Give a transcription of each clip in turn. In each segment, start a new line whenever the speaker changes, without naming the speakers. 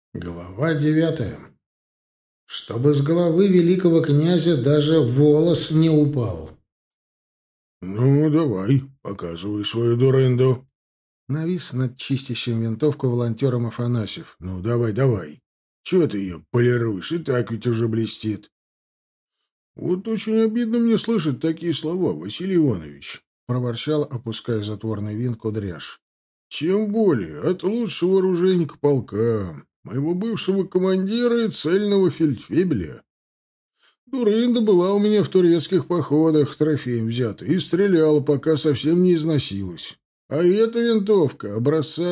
Глава 9. Чтобы с головы великого князя даже волос не упал.
«Ну, давай, показывай свою дурынду».
Навис над чистящим винтовку волонтером Афанасьев.
«Ну, давай, давай. Чего ты ее полируешь? И так ведь уже блестит». «Вот очень обидно мне слышать такие слова, Василий Иванович»,
— проворчал, опуская затворный винт Кудряш.
«Чем более от лучшего оружейника полка, моего бывшего командира и цельного фельдфебеля. Дурында была у меня в турецких походах трофеем взята и стреляла, пока совсем не износилась. А эта винтовка образца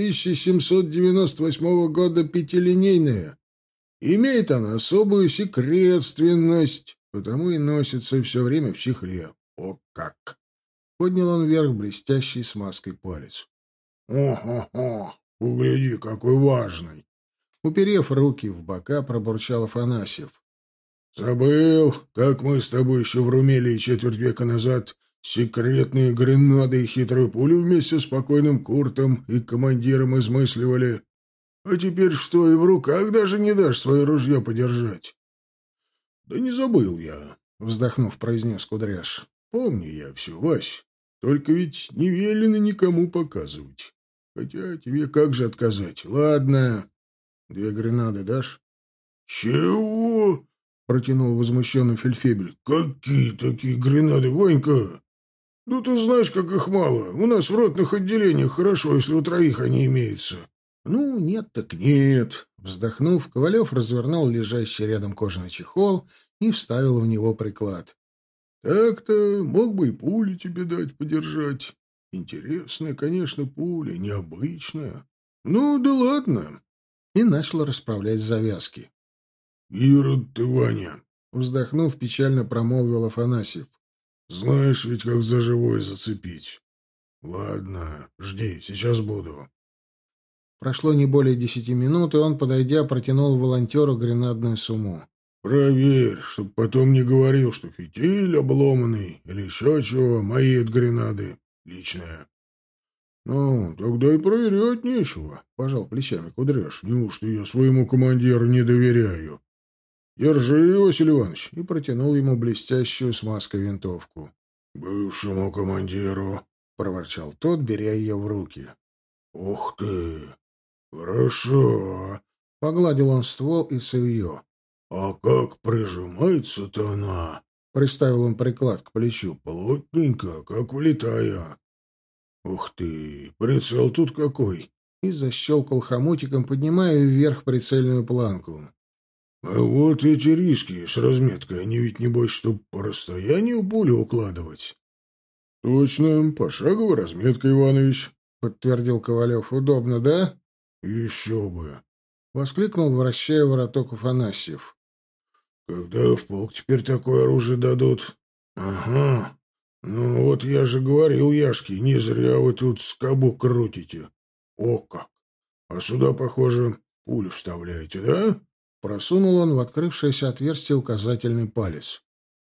1798 года пятилинейная. Имеет она особую секретственность, потому и носится все время в чехле. О как!»
Поднял он вверх блестящий смазкой палец.
«О-хо-хо! Угляди, какой важный!»
Уперев руки в бока, пробурчал Афанасьев.
«Забыл, как мы с тобой еще в Румелии четверть века назад секретные гренады и хитрую пулю вместе с покойным Куртом и командиром измысливали. А теперь что, и в руках даже не дашь свое ружье подержать?» «Да не забыл я», — вздохнув, произнес Кудряш. «Помню я все, Вась. Только ведь не велено никому показывать. Хотя тебе как же отказать? Ладно, 2 гренады дашь?» «Чего?» — протянул возмущенный фельдфебель. «Какие такие гренады, Ванька? Ну, ты знаешь, как их мало. У нас в ротных отделениях хорошо, если у троих они имеются».
Ну, нет так нет. Вздохнув, Ковалев развернул лежащий рядом кожаный чехол и вставил в него приклад.
«Так-то мог бы и пули тебе дать подержать. Интересная, конечно, пуля, необычная. Ну, да ладно».
И начал расправлять завязки.
«Ирод ты, Ваня!»
— вздохнув, печально промолвил Афанасьев.
«Знаешь ведь, как за живое зацепить. Ладно, жди, сейчас буду».
Прошло не более 10 минут, и он, подойдя, протянул волонтеру гренадную сумму.
«Проверь, чтоб потом не говорил, что фитиль обломанный или еще чего, мои от гренады. Личное». «Ну, тогда и проверять нечего», — пожал плечами Кудряш. «Неужто я своему командиру не доверяю?» «Держи, Василий Иванович», — и протянул ему блестящую смазкой винтовку. «Бывшему командиру», — проворчал тот, беря ее в руки. «Ух ты! Хорошо!» — погладил он ствол и цевье. «А как прижимается-то она?» — приставил он приклад к плечу. «Плотненько, как влитая». «Ух ты! Прицел тут какой!»
И защелкал хомутиком, поднимая вверх прицельную планку.
«А вот эти риски с разметкой, они ведь, небось, чтоб по расстоянию пулю укладывать?» «Точно, пошаговая разметка, Иванович», — подтвердил Ковалев. «Удобно, да?» «Еще бы!» — воскликнул, вращая вороток Афанасьев. «Когда в полк теперь такое оружие дадут?» «Ага. Ну вот я же говорил, Яшке, не зря вы тут скобу крутите. О как! А сюда, похоже, пулю вставляете, да?»
Просунул он в открывшееся отверстие указательный палец.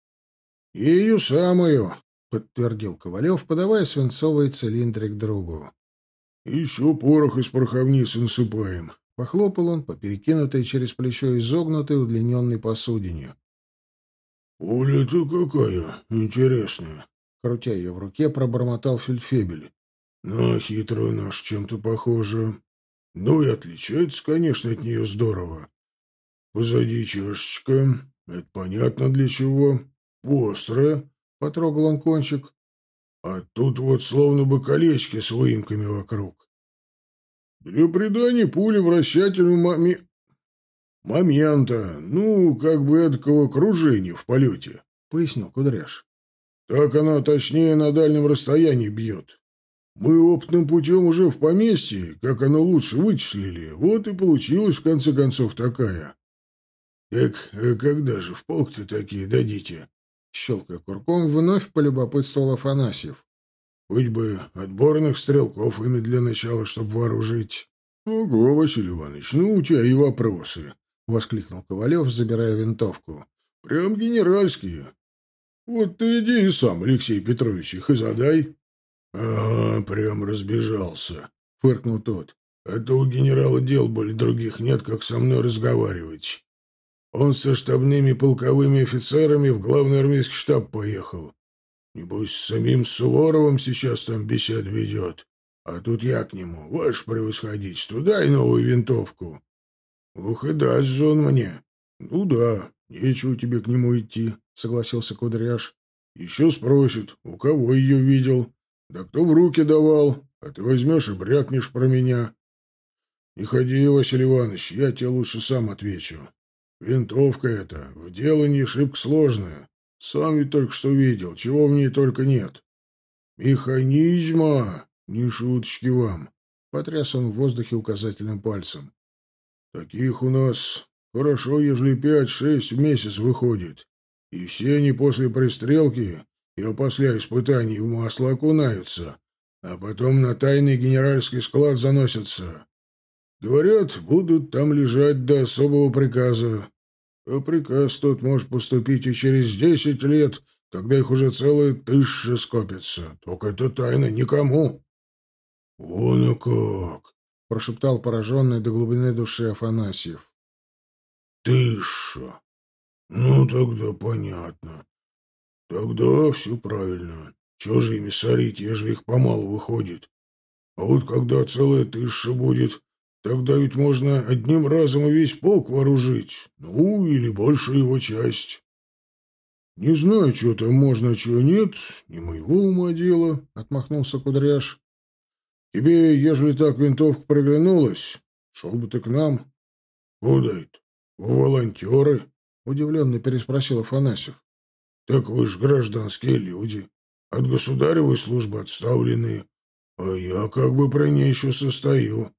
«Ее самую»,
— подтвердил Ковалев, подавая свинцовый цилиндрик другу.
«Еще порох из пороховницы насыпаем».
Похлопал он по перекинутой через плечо изогнутой удлиненной посудине.
«Пуля-то какая интересная!»
Крутя ее в руке, пробормотал фельдфебель.
«На хитрую нашу чем-то похожа. Ну и отличается, конечно, от нее здорово. Позади чашечка. Это понятно для чего. Острая», — потрогал он кончик. «А тут вот словно бы колечки с выемками вокруг. Для придания пули вращательному момента, ну, как бы эдакого кружения в полете», — пояснил Кудряш. «Так она точнее на дальнем расстоянии бьет. Мы опытным путем уже в поместье, как оно лучше вычислили, вот и получилась в конце концов такая». «Так когда же в полк-то такие дадите?»
Щелкая курком, вновь полюбопытствовал Афанасьев.
«Хоть бы отборных стрелков ими для начала, чтобы вооружить». «Ого, Василий Иванович, ну у тебя и вопросы», — воскликнул Ковалев, забирая винтовку. «Прям генеральские. Вот ты иди и сам, Алексей Петрович, их и задай». «Ага, прям разбежался», — фыркнул тот. А то у генерала дел более других нет, как со мной разговаривать. Он со штабными полковыми офицерами в главный армейский штаб поехал. Небось, с самим Суворовым сейчас там бесед ведет. А тут я к нему: ваше превосходительство, дай новую винтовку. Ух, и даст же он мне. Ну да, нечего тебе к нему идти, согласился Кудряш. Еще спросит, у кого ее видел, да кто в руки давал, а ты возьмешь и брякнешь про меня. Не ходи, Василий Иванович, я тебе лучше сам отвечу. Винтовка эта в делании шибко сложная. Сам ведь только что видел, чего в ней только нет. Механизма, не шуточки вам. Потряс он в воздухе указательным пальцем. Таких у нас хорошо, ежели 5-6 в месяц выходит. И все они после пристрелки и опосля испытаний в масло окунаются, а потом на тайный генеральский склад заносятся. Говорят, будут там лежать до особого приказа. А приказ тот может поступить и через 10 лет, когда их уже целые тысячи скопится. Только это тайна никому. — Вон и как! — прошептал пораженный до глубины души Афанасьев. — Тысяча! Ну, тогда понятно. Тогда все правильно. Чего же ими сорить, ежели их помалу выходит? А вот когда целая тысяча будет, тогда ведь можно одним разом и весь полк вооружить. Ну, или большую его часть. Не знаю, что там можно, а чего нет. Не моего ума дело, — отмахнулся Кудряш. Тебе, ежели так винтовка приглянулась, шел бы ты к нам. — Куда это? В волонтеры? — удивленно переспросил Афанасьев. — Так вы ж гражданские люди, от государевой службы отставленные, а я как бы при ней еще состою.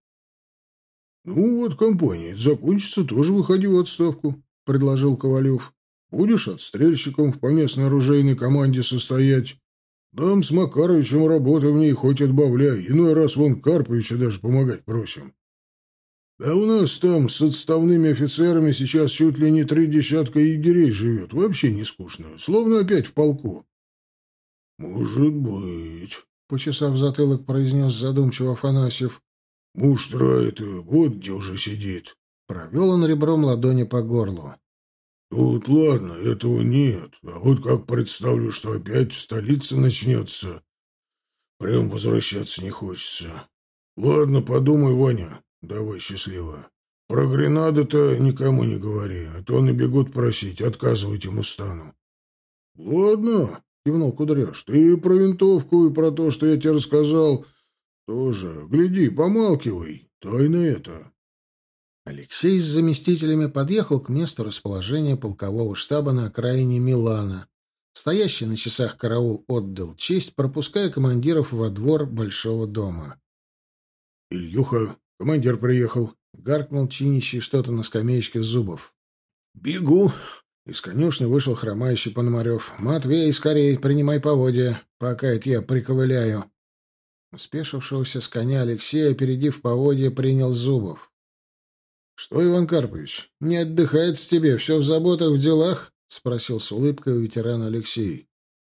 — Ну вот, компания закончится, тоже выходи в отставку, — предложил Ковалев. — Будешь отстрельщиком в поместной оружейной команде состоять. Нам с Макаровичем работы в ней хоть отбавляй, иной раз вон Карповича даже помогать просим. А у нас там с отставными офицерами сейчас чуть ли не 3 десятка егерей живет, вообще не скучно, словно опять в полку. — Может быть, — почесав затылок, произнес задумчиво Афанасьев. — Муштра это вот где уже сидит. Провел он ребром ладони по горлу. Тут, ладно, этого нет. А вот как представлю, что опять в столице начнется, прям возвращаться не хочется. Ладно, подумай, Ваня. Давай, счастливо. Про Гренады-то никому не говори, а то набегут просить, отказывать ему стану. Ладно, кивнул Кудряш, ты про винтовку и про то, что я тебе рассказал, тоже. Гляди, помалкивай. Тайна это. Алексей с заместителями подъехал к месту расположения полкового штаба на окраине Милана. Стоящий на часах караул отдал честь, пропуская командиров во двор большого дома. — Ильюха, командир приехал, — гаркнул чинящий что-то на скамеечке Зубов. — Бегу! — из конюшни вышел хромающий Пономарев. — Матвей, скорей, принимай поводья, пока это я приковыляю. Спешившегося с коня Алексея, опередив поводья, принял Зубов. — Что, Иван Карпович, не отдыхается тебе, все в заботах, в делах? — спросил с улыбкой у ветерана Алексей.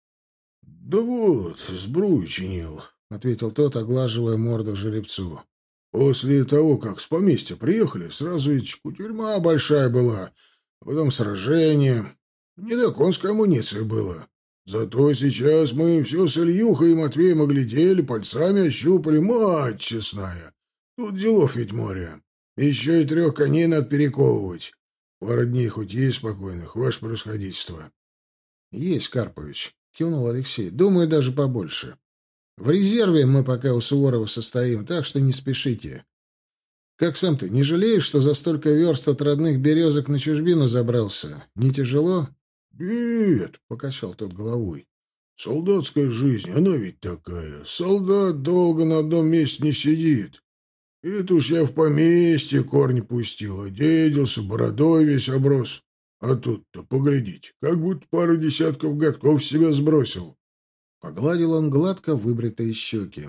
— Да вот, сбрую чинил, — ответил тот, оглаживая морду жеребцу. — После того, как с поместья приехали, сразу ведь кутерьма большая была, а потом сражение. Не до конской амуниции было. Зато сейчас мы все с Ильюхой и Матвеем оглядели, пальцами ощупали. Мать честная! Тут делов ведь море. Еще и 3 коней надо перековывать. Пара дней хоть есть спокойных, ваше превосходительство. — Есть, Карпович, — кивнул Алексей. — Думаю, даже побольше. В резерве мы пока у Суворова состоим, так что не спешите. Как сам ты, не жалеешь, что за столько верст от родных березок на чужбину забрался? Не тяжело? — Нет, — покачал тот головой. — Солдатская жизнь, она ведь такая. Солдат долго на одном месте не сидит. Это уж я в поместье корни пустил, одеялся, бородой весь оброс. А тут-то, поглядите, как будто пару десятков годков себя сбросил. Погладил он гладко выбритые щеки.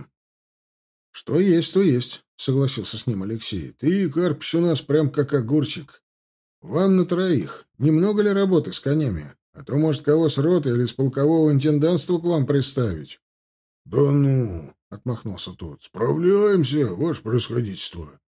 — Что есть, то есть, — согласился с ним Алексей. — Ты, Карпич, у нас прям как огурчик. Вам на 3. Немного ли работы с конями? А то, может, кого с роты или с полкового интендантства к вам приставить? — Да ну, — отмахнулся тот, — справляемся, ваше превосходительство.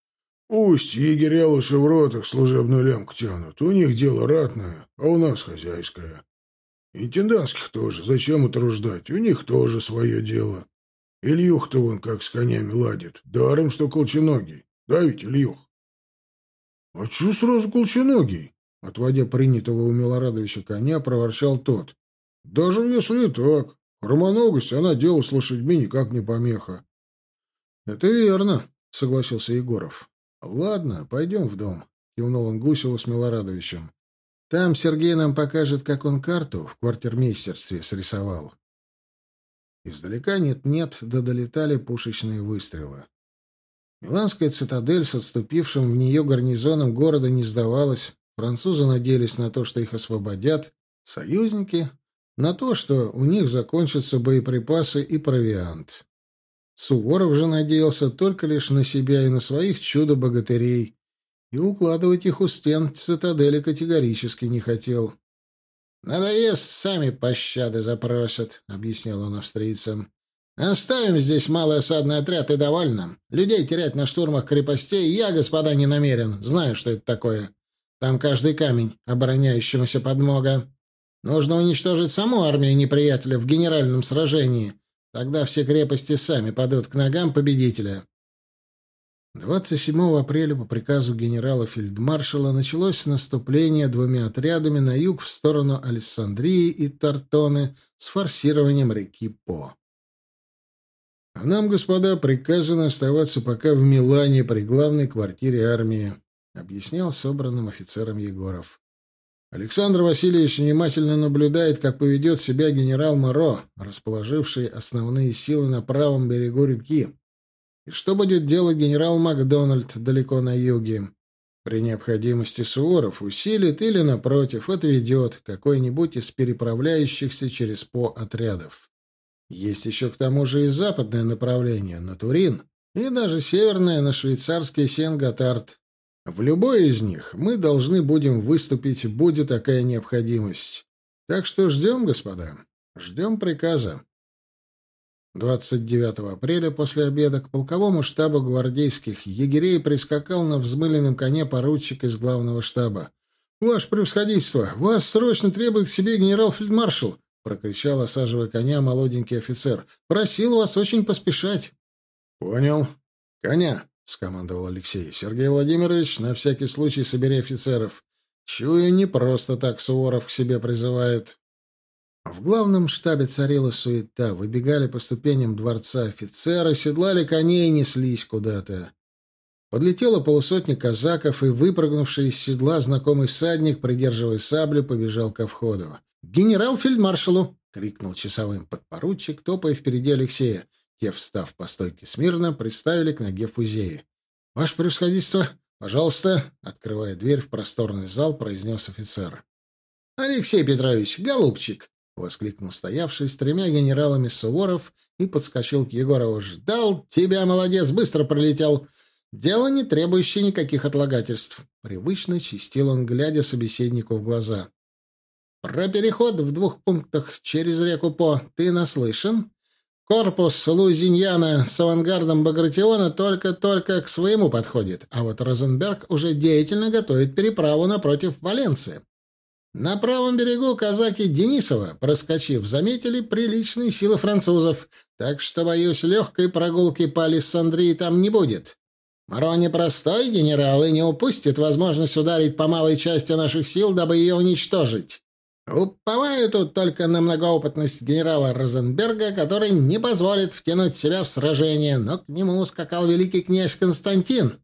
Пусть егеря лучше в ротах служебную лямку тянут. У них дело ратное, а у нас хозяйское. Интендантских тоже. Зачем утруждать? У них тоже свое дело. Ильюх-то вон как с конями ладит. Даром, что колченогий. Да ведь, Ильюх? — А чё сразу колченогий? — отводя принятого у Милорадовича коня, проворчал тот. — Даже если и так. Хромоногость, она делу с лошадьми никак не помеха. — Это верно, — согласился Егоров. — Ладно, пойдем в дом, — кивнул он Гусеву с Милорадовичем. — Там Сергей нам покажет, как он карту в квартирмейстерстве срисовал. Издалека нет-нет, да долетали пушечные выстрелы. Миланская цитадель с отступившим в нее гарнизоном города не сдавалась. Французы надеялись на то, что их освободят. Союзники — на то, что у них закончатся боеприпасы и провиант. Суворов же надеялся только лишь на себя и на своих чудо-богатырей, и укладывать их у стен цитадели категорически не хотел. «Надоест, сами пощады запросят», — объяснял он австрийцам. «Оставим здесь малый осадный отряд и довольно. Людей терять на штурмах крепостей я, господа, не намерен. Знаю, что это такое. Там каждый камень обороняющемуся подмога. Нужно уничтожить саму армию неприятеля в генеральном сражении. Тогда все крепости сами падут к ногам победителя». 27 апреля по приказу генерала-фельдмаршала началось наступление двумя отрядами на юг в сторону Алессандрии и Тартоны с форсированием реки По. «А нам, господа, приказано оставаться пока в Милане при главной квартире армии», — объяснял собранным офицерам Егоров. «Александр Васильевич внимательно наблюдает, как поведет себя генерал Моро, расположивший основные силы на правом берегу реки. И что будет делать генерал Макдональд далеко на юге? При необходимости Суворов усилит или, напротив, отведет какой-нибудь из переправляющихся через По отрядов. Есть еще к тому же и западное направление, на Турин, и даже северное, на швейцарский Сен-Готард. В любой из них мы должны будем выступить, будет такая необходимость. Так что ждем, господа, ждем приказа». 29 апреля после обеда к полковому штабу гвардейских егерей прискакал на взмыленном коне поручик из главного штаба. «Ваше превосходительство, вас срочно требует к себе генерал-фельдмаршал!» — прокричал, осаживая коня, молоденький офицер. «Просил вас очень поспешать». «Понял. Коня!» — скомандовал Алексей. «Сергей Владимирович, на всякий случай собери офицеров. Чую, не просто так Суворов к себе призывает». В главном штабе царила суета. Выбегали по ступеням дворца офицеры, седлали коней и неслись куда-то. Подлетело полусотни казаков, и, выпрыгнувший из седла, знакомый всадник, придерживая саблю, побежал ко входу. «Генерал-фельдмаршалу!» — крикнул часовым подпоручик, топая впереди Алексея. Те, встав по стойке смирно, приставили к ноге фузеи. «Ваше превосходительство, пожалуйста!» — открывая дверь в просторный зал, произнес офицер. «Алексей Петрович, голубчик!» — воскликнул стоявший с тремя генералами Суворов и подскочил к Егорову. «Ждал тебя, молодец, быстро пролетел. Дело, не требующее никаких отлагательств». Привычно чистил он, глядя собеседнику в глаза. «Про переход в 2 пунктах через реку По ты наслышан? Корпус Лузиньяна с авангардом Багратиона только-только к своему подходит, а вот Розенберг уже деятельно готовит переправу напротив Валенции. На правом берегу казаки Денисова, проскочив, заметили приличные силы французов, так что, боюсь, легкой прогулки по Алессандрии там не будет. Моро непростой генерал и не упустит возможность ударить по малой части наших сил, дабы ее уничтожить. Уповаю тут только на многоопытность генерала Розенберга, который не позволит втянуть себя в сражение, но к нему ускакал великий князь Константин.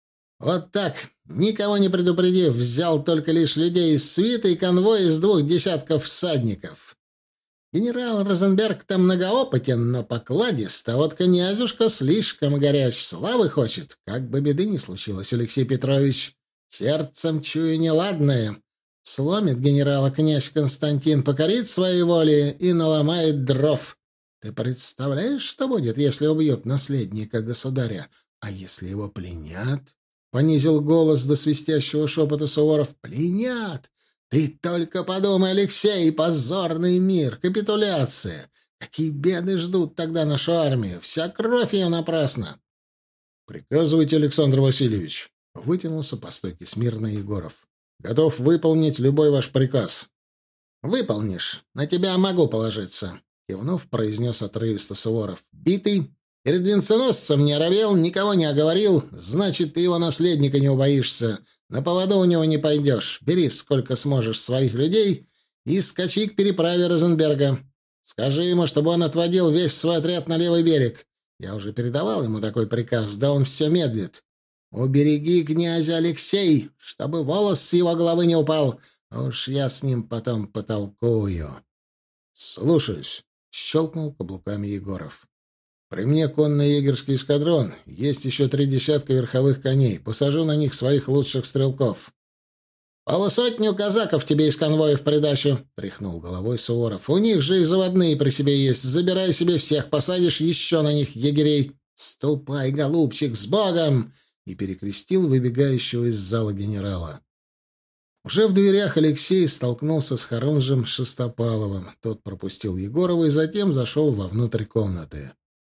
Вот так, никого не предупредив, взял только лишь людей из свиты и конвой из 2 десятков всадников. Генерал Розенберг-то многоопытен, но покладист, а вот князюшка слишком горяч, славы хочет. Как бы беды ни случилось, Алексей Петрович, сердцем чую неладное. Сломит генерала князь Константин, покорит своей воле и наломает дров. Ты представляешь, что будет, если убьют наследника государя? А если его пленят?» Понизил голос до свистящего шепота Суворов. «Пленят! Ты только подумай, Алексей, позорный мир, капитуляция! Какие беды ждут тогда нашу армию! Вся кровь ее напрасна!» «Приказывайте, Александр Васильевич!»
Вытянулся по стойке смирно Егоров. «Готов выполнить любой ваш приказ». «Выполнишь. На тебя могу положиться», — кивнув, произнес отрывисто Суворов. «Битый? Перед венценосцем не оробел, никого не оговорил. Значит, ты его наследника не убоишься. На поводу у него не пойдешь. Бери сколько сможешь своих людей и скачи к переправе Розенберга. Скажи ему, чтобы он отводил весь свой отряд на левый берег. Я уже передавал ему такой приказ, да он все медлит. Убереги князя Алексей, чтобы волос с его головы не упал. А уж я с ним потом потолкую».
«Слушаюсь», — щелкнул каблуками Егоров. «При мне конно-егерский эскадрон. Есть еще 3 десятка верховых коней. Посажу на них своих лучших стрелков».
«Полусотню казаков тебе из конвоя в придачу», — тряхнул головой Суворов. «У них же и заводные при себе есть. Забирай себе всех, посадишь еще на них егерей. Ступай, голубчик, с Богом!» И перекрестил выбегающего из зала генерала. Уже в дверях Алексей столкнулся с Хорунжем Шестопаловым. Тот пропустил Егорова и затем зашел вовнутрь комнаты.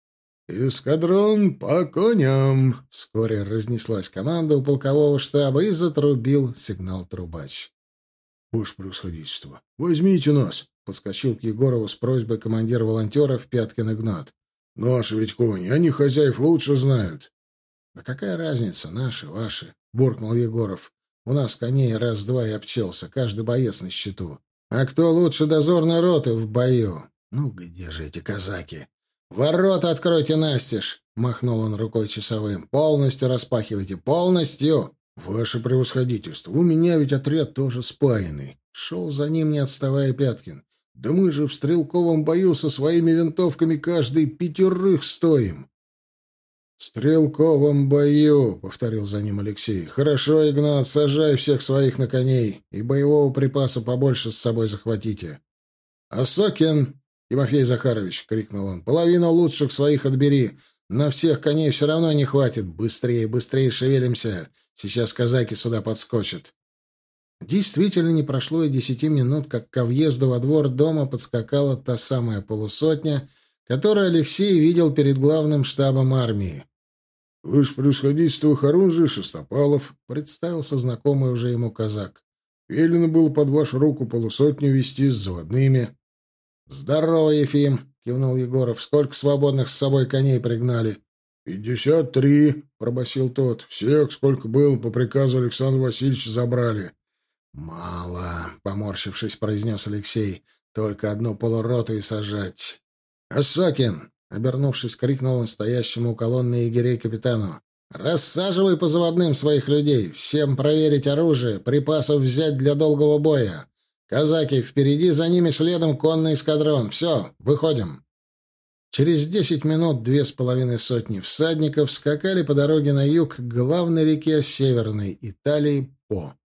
«Эскадрон по коням!»
Вскоре разнеслась команда у полкового штаба и затрубил сигнал трубач.
«Ваше превосходительство, возьмите нас!» — подскочил к Егорову с просьбой командир волонтеров Пяткин Игнат. «Наши ведь кони, они хозяев лучше знают».
«Да какая разница, наши, ваши?» — буркнул Егоров. «У нас коней раз-два и обчелся, каждый боец на счету. А кто лучше дозорной роты в бою? Ну, где же эти казаки? Ворота откройте настежь!» — махнул он рукой часовым. «Полностью распахивайте, полностью!»
«Ваше превосходительство, у меня ведь отряд тоже спаянный».
Шел за ним, не отставая, Пяткин.
«Да мы же в стрелковом бою со своими винтовками каждый 5 стоим».
«В стрелковом бою», — повторил за ним Алексей. «Хорошо, Игнат, сажай всех своих на коней, и боевого припаса побольше с собой захватите». «Осокин, Тимофей Захарович!» — крикнул он. «Половину лучших своих отбери. На всех коней все равно не хватит. Быстрее, быстрее шевелимся. Сейчас казаки сюда подскочат». Действительно, не прошло и 10 минут, как ко въезду во двор дома подскакала та самая полусотня, которую Алексей видел перед главным штабом армии.
«Ваше превосходительство, Хорунжий Шестопалов»,
— представился знакомый уже ему казак.
«Велено было под вашу руку полусотню вести с заводными».
«Здорово, Ефим!» — кивнул Егоров. «Сколько свободных с собой коней пригнали?»
53, — пробасил тот. «Всех, сколько было, по приказу Александра Васильевича забрали».
«Мало», — поморщившись, произнес Алексей. «Только одну полуроту и сажать». «Осокин!» — обернувшись, крикнул он стоящему у колонны егерей капитану. «Рассаживай по заводным своих людей. Всем проверить оружие, припасов взять для долгого боя. Казаки впереди, за ними следом конный эскадрон. Все, выходим». Через 10 минут 2,5 сотни всадников скакали по дороге на юг к главной реке Северной Италии По.